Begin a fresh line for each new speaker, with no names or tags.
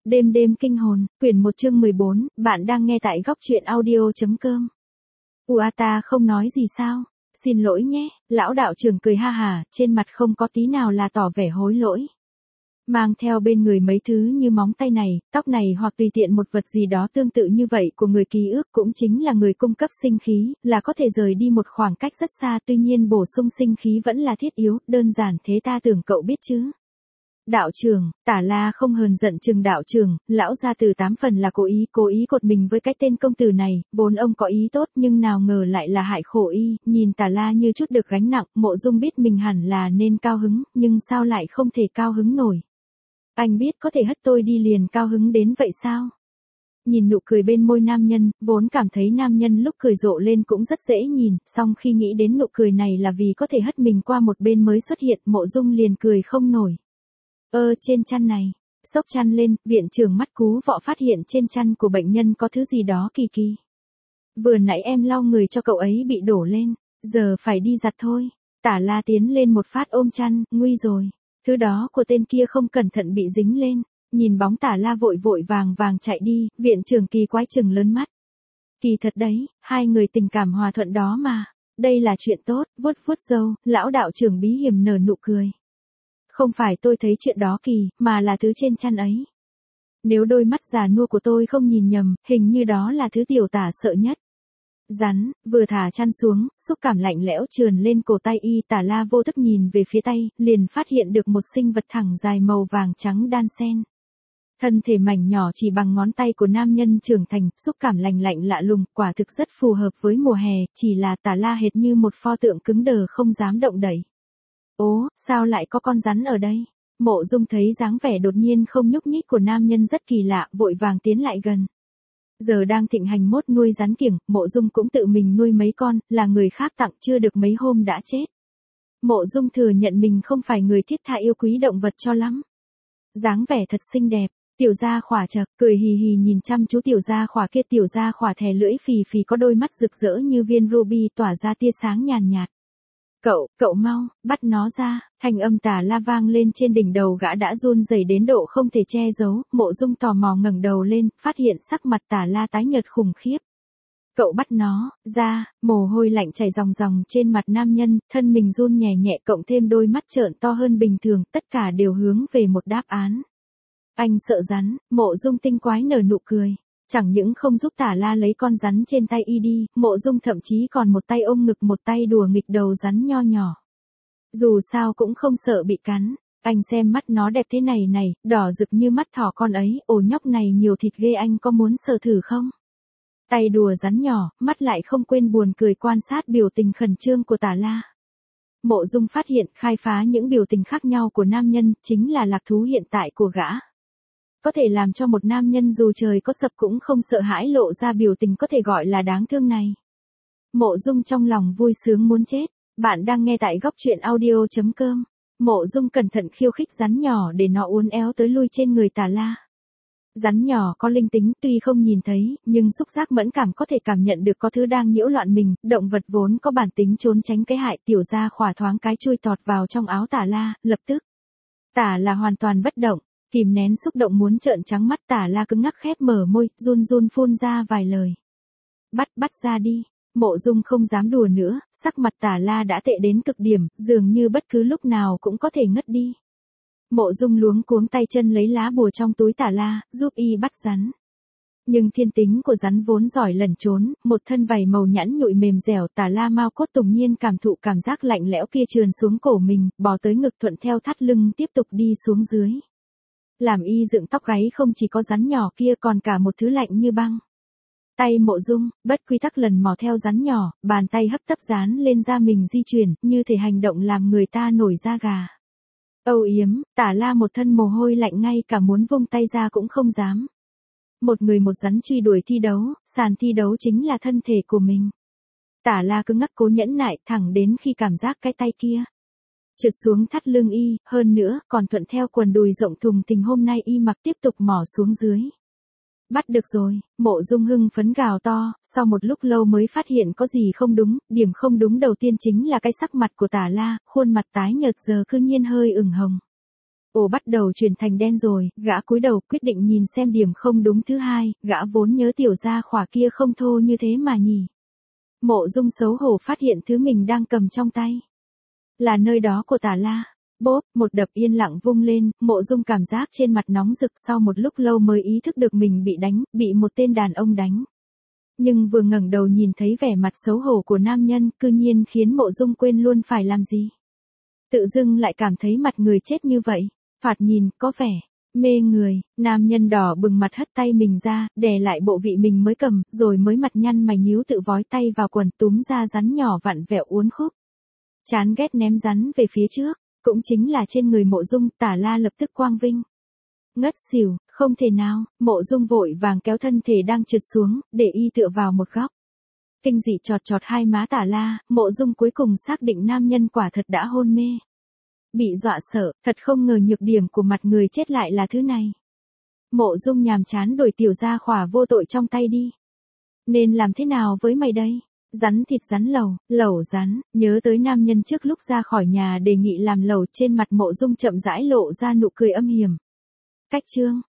Đêm đêm kinh hồn, quyển 1 chương 14, bạn đang nghe tại góc truyện audio.com. Ta không nói gì sao? Xin lỗi nhé, lão đạo trưởng cười ha hả, trên mặt không có tí nào là tỏ vẻ hối lỗi. Mang theo bên người mấy thứ như móng tay này, tóc này hoặc tùy tiện một vật gì đó tương tự như vậy của người ký ức cũng chính là người cung cấp sinh khí, là có thể rời đi một khoảng cách rất xa, tuy nhiên bổ sung sinh khí vẫn là thiết yếu, đơn giản thế ta tưởng cậu biết chứ. Đạo trưởng, Tả La không hờn giận chừng đạo trưởng, lão gia từ 8 phần là cố ý cột mình với cái tên công tử này, vốn ông có ý tốt nhưng nào ngờ lại là hại khổ y, nhìn Tả La như chút được gánh nặng, Mộ Dung biết mình hẳn là nên cao hứng, nhưng sao lại không thể cao hứng nổi. Anh biết có thể hất tôi đi liền cao hứng đến vậy sao? Nhìn nụ cười bên môi nam nhân, vốn cảm thấy nam nhân lúc cười rộ lên cũng rất dễ nhìn, song khi nghĩ đến nụ cười này là vì có thể hất mình qua một bên mới xuất hiện, Mộ Dung liền cười không nổi. Trên chăn này, xốc chăn lên, viện trưởng mắt cú vọ phát hiện trên chăn của bệnh nhân có thứ gì đó kỳ kỳ. Vừa nãy em lau người cho cậu ấy bị đổ lên, giờ phải đi giặt thôi. Tả La tiến lên một phát ôm chăn, nguy rồi. Thứ đó của tên kia không cẩn thận bị dính lên. Nhìn bóng Tả La vội vội vàng vàng chạy đi, viện trưởng kỳ quái chừng lớn mắt. Kỳ thật đấy, hai người tình cảm hòa thuận đó mà. Đây là chuyện tốt, vuốt vuốt râu, lão đạo trưởng bí hiểm nở nụ cười. Không phải tôi thấy chuyện đó kỳ, mà là thứ trên chăn ấy. Nếu đôi mắt già nua của tôi không nhìn nhầm, hình như đó là thứ tiểu tả sợ nhất. Rắn, vừa thả chăn xuống, xúc cảm lạnh lẽo trườn lên cổ tay y. Tả La vô thức nhìn về phía tay, liền phát hiện được một sinh vật thẳng dài màu vàng trắng đan xen. Thân thể mảnh nhỏ chỉ bằng ngón tay của nam nhân trưởng thành, xúc cảm lành lạnh lạ lùng, quả thực rất phù hợp với mùa hè, chỉ là Tả La hệt như một pho tượng cứng đờ không dám động đậy. Sao lại có con rắn ở đây? Mộ Dung thấy dáng vẻ đột nhiên không nhúc nhích của nam nhân rất kỳ lạ, vội vàng tiến lại gần. Giờ đang thịnh hành mốt nuôi rắn kiểng, Mộ Dung cũng tự mình nuôi mấy con, là người khác tặng chưa được mấy hôm đã chết. Mộ Dung thừa nhận mình không phải người thiết tha yêu quý động vật cho lắm. Dáng vẻ thật xinh đẹp, tiểu gia khỏa chật, cười hì hì nhìn chăm chú tiểu gia khỏa kia. Tiểu gia khỏa thè lưỡi phì phì có đôi mắt rực rỡ như viên ruby tỏa ra tia sáng nhàn nhạt. Cậu mau, bắt nó ra, thanh âm Tả La vang lên trên đỉnh đầu gã đã run rẩy đến độ không thể che giấu. Mộ Dung tò mò ngẩng đầu lên, phát hiện sắc mặt Tả La tái nhợt khủng khiếp. Cậu bắt nó ra, mồ hôi lạnh chảy ròng ròng trên mặt nam nhân, thân mình run nhẹ nhẹ cộng thêm đôi mắt trợn to hơn bình thường, tất cả đều hướng về một đáp án. Anh sợ rắn, Mộ Dung tinh quái nở nụ cười. Chẳng những không giúp Tả La lấy con rắn trên tay y đi, Mộ Dung thậm chí còn một tay ôm ngực một tay đùa nghịch đầu rắn nho nhỏ. Dù sao cũng không sợ bị cắn, anh xem mắt nó đẹp thế này này, đỏ rực như mắt thỏ con ấy, nhóc này nhiều thịt ghê, anh có muốn sờ thử không? Tay đùa rắn nhỏ, mắt lại không quên buồn cười quan sát biểu tình khẩn trương của Tả La. Mộ Dung phát hiện khai phá những biểu tình khác nhau của nam nhân, chính là lạc thú hiện tại của gã. Có thể làm cho một nam nhân dù trời có sập cũng không sợ hãi lộ ra biểu tình có thể gọi là đáng thương này. Mộ Dung trong lòng vui sướng muốn chết. Bạn đang nghe tại góc truyện audio.com. Mộ Dung cẩn thận khiêu khích rắn nhỏ để nó uốn éo tới lui trên người Tả La. Rắn nhỏ có linh tính, tuy không nhìn thấy, nhưng xúc giác mẫn cảm có thể cảm nhận được có thứ đang nhiễu loạn mình. Động vật vốn có bản tính trốn tránh cái hại, tiểu gia khỏa thoáng cái chui tọt vào trong áo Tả La, lập tức. Tả La hoàn toàn bất động. Kìm nén xúc động muốn trợn trắng mắt, Tả La cứng ngắc khép mở môi, run run phun ra vài lời. Bắt ra đi. Mộ Dung không dám đùa nữa, sắc mặt Tả La đã tệ đến cực điểm, dường như bất cứ lúc nào cũng có thể ngất đi. Mộ Dung luống cuống tay chân lấy lá bùa trong túi Tả La, giúp y bắt rắn. Nhưng thiên tính của rắn vốn giỏi lẩn trốn, một thân vảy màu nhẵn nhụi mềm dẻo. Tả La mau cốt tùng nhiên cảm thụ cảm giác lạnh lẽo kia trườn xuống cổ mình, bò tới ngực thuận theo thắt lưng tiếp tục đi xuống dưới. Làm y dựng tóc gáy không chỉ có rắn nhỏ kia còn cả một thứ lạnh như băng. Tay Mộ Dung, bất quy tắc lần mò theo rắn nhỏ, bàn tay hấp tấp dán lên da mình di chuyển, như thể hành động làm người ta nổi da gà. Âu yếm, Tả La một thân mồ hôi lạnh ngay cả muốn vung tay ra cũng không dám. Một người một rắn truy đuổi thi đấu, sàn thi đấu chính là thân thể của mình. Tả La cứng ngắc cố nhẫn nại thẳng đến khi cảm giác cái tay kia trượt xuống thắt lưng y, hơn nữa còn thuận theo quần đùi rộng thùng thình hôm nay y mặc tiếp tục mò xuống dưới. Bắt được rồi, Mộ Dung hưng phấn gào to, sau một lúc lâu mới phát hiện có gì không đúng, điểm không đúng đầu tiên chính là cái sắc mặt của Tả La, khuôn mặt tái nhợt giờ cư nhiên hơi ửng hồng. Ồ bắt đầu chuyển thành đen rồi, gã cúi đầu quyết định nhìn xem điểm không đúng thứ hai, gã vốn nhớ tiểu gia khỏa kia không thô như thế mà nhỉ. Mộ Dung xấu hổ phát hiện thứ mình đang cầm trong tay. Là nơi đó của Tả La. Bốp, một đập yên lặng vung lên, Mộ Dung cảm giác trên mặt nóng rực sau một lúc lâu mới ý thức được mình bị đánh, bị một tên đàn ông đánh. Nhưng vừa ngẩng đầu nhìn thấy vẻ mặt xấu hổ của nam nhân, cư nhiên khiến Mộ Dung quên luôn phải làm gì. Tự dưng lại cảm thấy mặt người chết như vậy, thoạt nhìn, có vẻ mê người, nam nhân đỏ bừng mặt hất tay mình ra, đè lại bộ vị mình mới cầm, rồi mới mặt nhăn mày nhíu tự vói tay vào quần túm ra rắn nhỏ vặn vẹo uốn khúc. Chán ghét ném rắn về phía trước, cũng chính là trên người Mộ Dung, Tả La lập tức quang vinh. Ngất xỉu, không thể nào, Mộ Dung vội vàng kéo thân thể đang trượt xuống, để y tựa vào một góc. Kinh dị chọt chọt hai má Tả La, Mộ Dung cuối cùng xác định nam nhân quả thật đã hôn mê. Bị dọa sợ, thật không ngờ nhược điểm của mặt người chết lại là thứ này. Mộ Dung nhàm chán đổi tiểu gia khỏa vô tội trong tay đi. Nên làm thế nào với mày đây? Rắn thịt rắn lẩu rắn, nhớ tới nam nhân trước lúc ra khỏi nhà đề nghị làm lẩu, trên mặt Mộ Dung chậm rãi lộ ra nụ cười âm hiểm. Cách chương